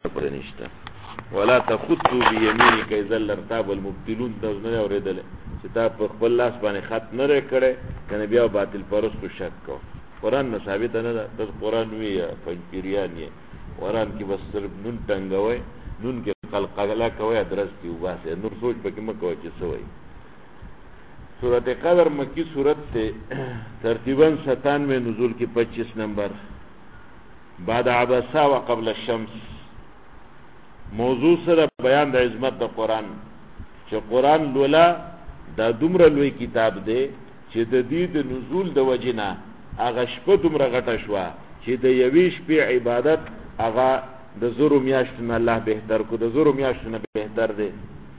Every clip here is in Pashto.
پرنشتا ولا تخطو بيمينك اذا الارتاب المبتلون دزنه اوریدل چې تا په خپل لاس باندې خط نه لري کړي کنه بیا باطل پرستو شک کو قران نه ثابت نه ده د قران وی پنځپیریان یې قران کې بس صرف نون ټنګوي نون کې قلقلا کوي ادرس کې وباسه نور سوچ پکې مکو چې سوې سورۃ قدر مکی سورۃ ته ترتیبا 97 نزول کې 25 نمبر بعد عبسا وقبل الشمس موضوع سره بیان د عظمت د قران چې قران لولا دا دومره لوی کتاب دی چې د دې د نزول د وجنه هغه شپه دومره غټه شو چې د یوې شپې عبادت هغه د زورو میاشتونه الله بهتر کو د زورو میاشتونه بهتر دی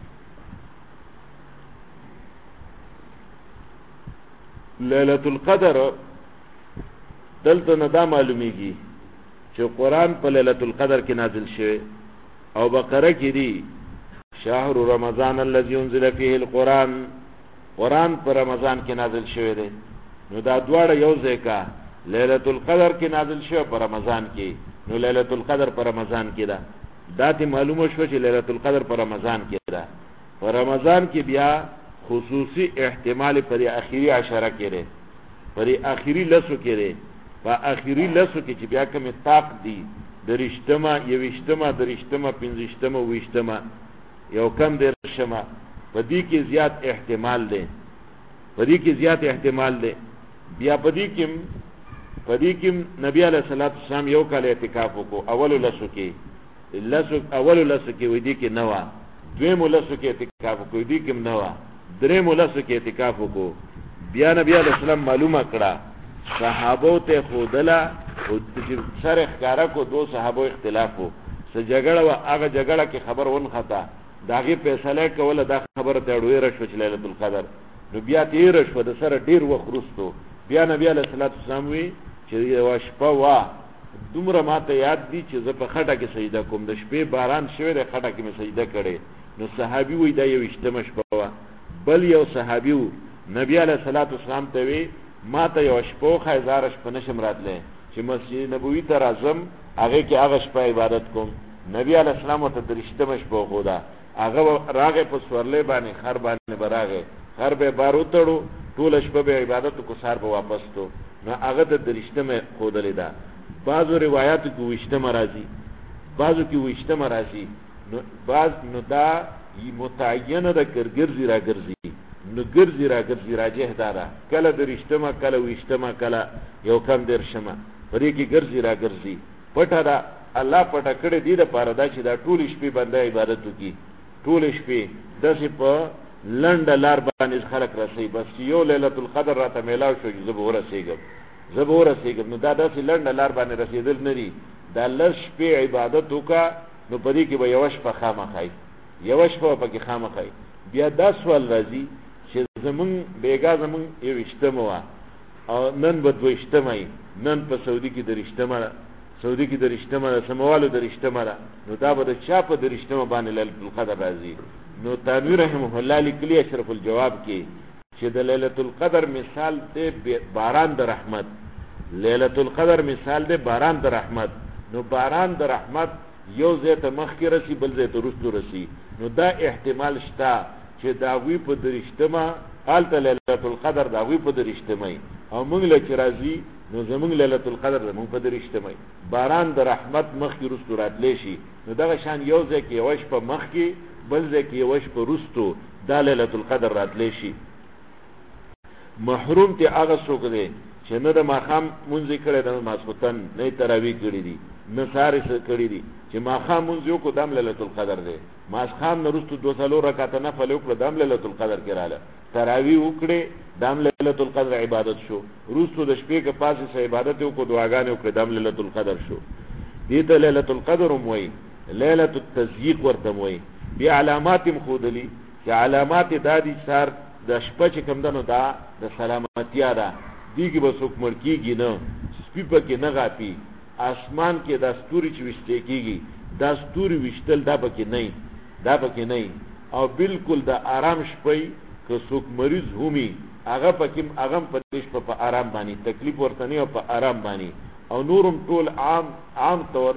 ليله القدر دلته نه دا معلومیږي چې قران په ليله القدر کې نازل شوی او بقره کې دی شهر رمضان الذي انزل فيه القران قران پر رمضان کې نازل شوی دی نو دا دواړه یو ځای کا ليله القدر کې نازل شوی په رمضان کې نو ليله القدر پر رمضان کې ده دا ته معلومه شو چې ليله القدر پر رمضان کې ده پر رمضان کې بیا خصوصي احتمال پر اخیری عشره کې ده پر اخیری لسو کې ده په اخیری لسو کې چې بیا کوم طاق دی درشتما یوشتما درشتما پنځشتما وشتما یو کم درشما پدې کې زیات احتمال ده پدې کې زیات احتمال ده بیا پدې کې نبی علیہ الصلوۃ والسلام یو کال اعتکاف وکړو اول لسو کې ودی کې نوا دویم لسو کې اعتکاف وکړو دې کې نوا دریم لسو کې اعتکاف وکړو بیا نبی علیہ السلام معلومه کړه صحابو ته خودلا او سر اخکارا کو دو صحابو اختلاف ہو سا جگڑا و آغا جگڑا کی خبر ون خطا داغی پیسلے کولا دا خبر تیڑوی رشو چھ لیلت القدر نو بیا تی رشو دا سر دیر و خروستو بیا نبی علیہ السلام وی چھ وشپا وا دومره ما ته یاد دی چې زه په خټه کې سجده کوم د شپې باران شوی د خټه کې مې سجده کړې نو صحابي وی دا یو اجتماع شپه وا بل یو صحابي نبی علیہ السلام ته وی ما ته یو شپه خیزار شپه نشم راتله چې مسجد نبوي ته راځم هغه کې هغه شپه عبادت کوم نبی علیہ السلام ته درشته شپه خدا هغه راغه په سورلې باندې خر باندې براغه خر به بارو تړو ټول شپه به عبادت کو سار به واپس تو نو هغه ته درشته خود لیدا بعضو روایت کې وشته مرাজি بعضو کې وشته مرাজি نو بعض نو دا متعینه ده ګرځي نو ګرځي راجه دارا کله درشتما کله وشتما کله یو کم درشما پرې کې ګرځي پټه دا الله پټه کړې دي د پاره دا چې دا ټول شپې باندې عبادت وکي ټول شپې داسې په لنډ لار باندې خلق راسي بس یو ليله القدر راته میلاو شو زبور رسېږم نو دا داسې لنډ لار باندې رسیدل نه دي دا لږ شپې عبادت وکا نو پرې کې به یو شپه خامخای بیا دا سوال راځي چې زمون بیګا زمون یو اجتماع او نن به دوه اجتماع نن په سعودي کې درشتمه سموالو درشتمه نو دا به چا په درشتمه باندې ليله القدر راځي نو تنویر رحمه الله لیکلی اشرف الجواب کې چې د ليله القدر مثال دی باران د رحمت ليله القدر مثال دی باران د رحمت نو باران د رحمت یو ځای ته مخ کې رسی بل ځای ته وروسته رسی نو دا احتمال شته چې داوی په درشتمه آلته ليله القدر داوی په درشتمه او موږ له چې راځي نو زموږ ليله القدر زموږ په درشتمه باران د رحمت مخ کې وروسته راتلی شي نو دغه شان یو ځای کې یوش په مخ کې بل ځای کې یوش په وروسته دا ليله القدر راتلی شي محروم ته هغه څوک دی چې نه د ماخام مونږ کړي د ماسختن نه تراوی کړي دي نه ساري کړي دي چې ماخام مونږ یو کو دام ليله القدر دی ماسخام نرستو 2 رکعات نفل وکړه دام ليله القدر کې رااله تراوی وکړي دام ليله القدر عبادت شو روستو د شپې کې پاسه سه عبادت وکړو دعاګانې وکړه دام ليله القدر شو دې ته ليله القدر موي ليله التزييق ورته موي بیا علامات مخودلی چې علامات دادی سار د شپه چې کوم دنو دا د سلامتیا ده دیږي به څوک مړ کېږي نه سپي پکې نه غاپي اسمان کې د ستوري چې وشته کېږي دا ستوري وشتل دا پکې نه او بالکل د آرام شپې که څوک مریض همي هغه پکې هغه په دې شپه په آرام باندې تکلیف ورته نه او په آرام باندې او نورم ټول عام طور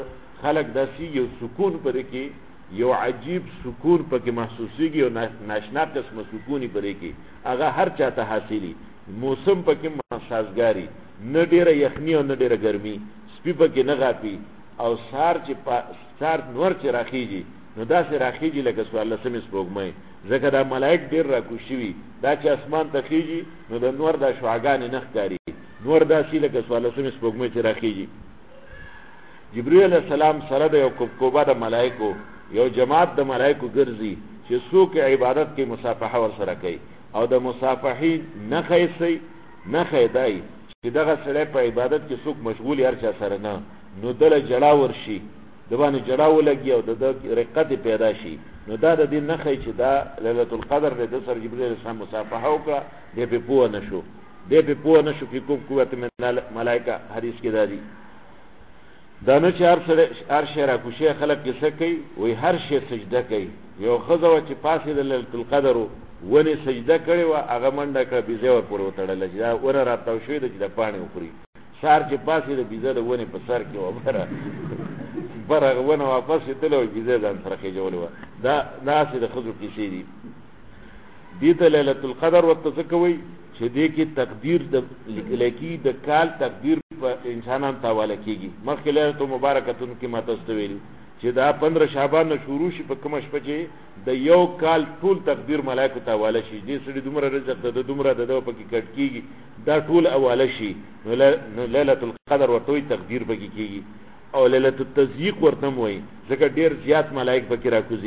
خلق داسي یو سکون پرې کې یو عجیب سکون پکې محسوسيږي او ناشنا قسم سکونی پرې کې هغه هر چاته حاصلي موسم پکې سازګاری نه ډیره یخنی او نه ډیره ګرمي سپي پکې نه غاپي او سار نور چې راخیږي نو داسې راخیږي لکه سوال لسمې سپوږمۍ ځکه دا ملائک ډیر راکوشي وي دا چې اسمان ته خیږي نو د نور دا شعاګانې نه ښکاري نور داسې لکه سوال لسمې سپوږمۍ چې راخیږي جبرئیل علیه السلام سره د یو کوبه د ملائکو یو جماعت د ملائکو ګرځي چې څوک عبادت کې مصافحه ورسره کوي او د مصافحې نه خیسي نه خیدای چې دغه سره په عبادت کې څوک مشغول هر چا سره نه نو دل جلا ورشي د باندې جلا ولګي او د رقت پیدا شي نو دا د دې نه خی چې دا ليله القدر د سر جبرئیل السلام مصافحه وکړه دې په پوه نشو کې کوم قوت من ملائکه حدیث کې دادي دا نه چې هر شی را کوشي خلک کې څه کوي وای هر شی سجده کوي یو خزو چې پاسې د ليله القدر ونی سجده کړي وا هغه منډه کړ بيزه ور پورې وتړل چې دا ور راتاو شوی د پانی وخوري سار چې پاسې د بيزه د ونی په سر کې وبره برغه ونه واپس تلو بيزه ځان سره کې جوړ و دا ناس د خزو کې شي دي ته ليله القدر وتذکوي چې دې کې تقدیر د لکی د کال تقدیر په انسانان تاواله کیږي مخکې ليله مبارکتون کې ماتستویل چې دا 15 شعبان نه شروع شي په کوم شپه چې د یو کال ټول تقدیر ملائکه تاواله شي دې سړي دومره رزق د دومره د پکې کټ کیږي دا ټول اواله شي نو ليله القدر ورته تقدیر پکې کیږي او ليله التزیق ورته وای ځکه ډیر زیات ملائک پکې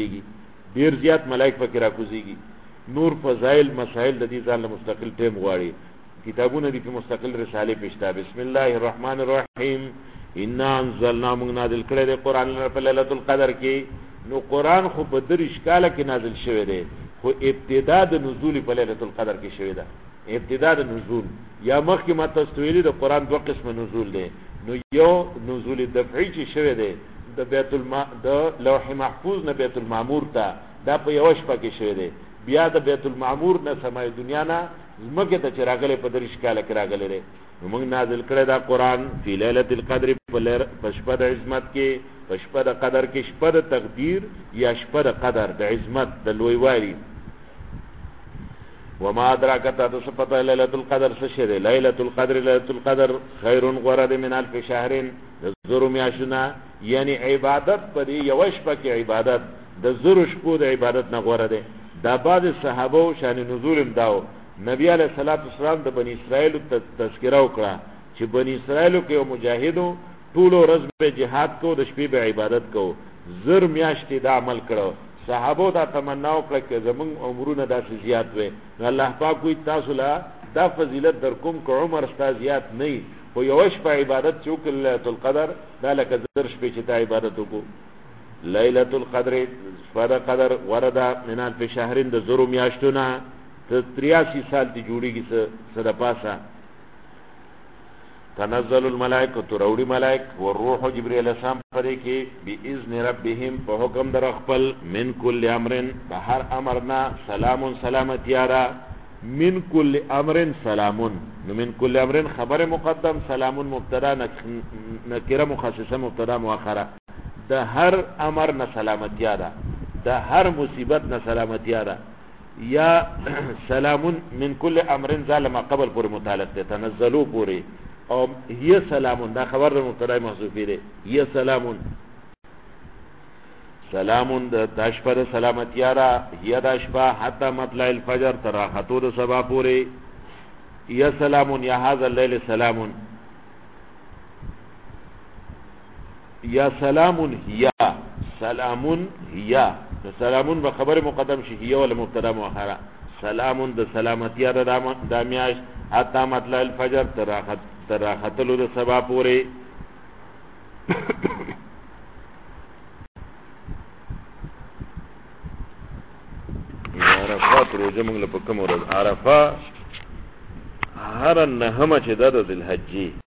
راکوزيږي نور فضائل مسائل د دې ځان له مستقل ټیم غواړي کتابونه دي په مستقل رساله پېشتا بسم الله الرحمن الرحیم ان انزلنا من نازل کړه د قران په ليله القدر کې نو قران خو په درش کاله کې نازل شوی دی خو ابتدا د نزول په ليله القدر کې شوی دی ابتدا د نزول یا مخکې ما تستویلی د قران دوه قسم نزول دی نو یو نزول دفعی چې شوی دی د د لوح محفوظ نه بیت المعمور ته دا په یو شپه کې شوی دی بیا د بیت المعمور نه سمای دنیا نه زمکه ته چراغله په درش کاله کې راغله لري موږ نازل کړه دا قران په ليله القدر په شپه د عظمت کې په شپه د قدر کې شپه د تقدیر یا شپه د قدر د عظمت د لویوالي وما ادراک تصفت ليله القدر سشر ليله القدر خير غرد من الف شهر زرم یاشنا یعنی عبادت پر یو شپه کې عبادت د زر شپو د عبادت نه غوړه ده دا بعد صحابه شان نزول داو نبی علیہ الصلوۃ والسلام د بنی اسرائیل تذکرہ وکړه چې بنی اسرائیل کې یو مجاهدو ټول ورځ به jihad کو د شپې به عبادت کو زر میاشتې دا عمل کړو صحابه دا تمنا وکړه چې زمون عمرونه داسې زیات وي الله پاک کوئی تاسو لا دا فضیلت در کوم کو عمر ستا زیات نه خو یو شپه عبادت چوک ليله القدر دا لکه زر شپې چې عبادت وکړو ليله القدر فرا قدر وردا من الف شهرین د زرو میاشتونه 83 سال تی جوړیږي سره پاسا تنزل الملائکه تروڑی ملائک والروح جبرئیل السلام پرې کې باذن ربهم په حکم در خپل من کل امرن بهر امرنا سلام سلامت یارا من کل امرن سلامون من کل امرن خبر مقدم سلامون مبتدا نکره مخصصه مبتدا مؤخره د هر امر نه سلامت یارا د هر مصیبت نه سلامت یارا یا سلامون من کل امرن ظالم قبل پر متعلق ته تنزلوا پوری او هي سلامون دا خبر د مبتدا محذوفه ده هي سلامون د تشفر سلامت یارا هي داشبا حتا مطلع الفجر ترا خطور سبا پوری یا سلامون یا هذا الليل سلامون یا سلامون هي سلامون به خبر مقدم شي هي ولا مبتدا مؤخره سلامون د سلامتی را دامیاش حتا مطلع الفجر ترا خطلو د سبا پوری عرفات روزه موږ له کوم ورځ عرفه هر نهمه چې د ذل حجې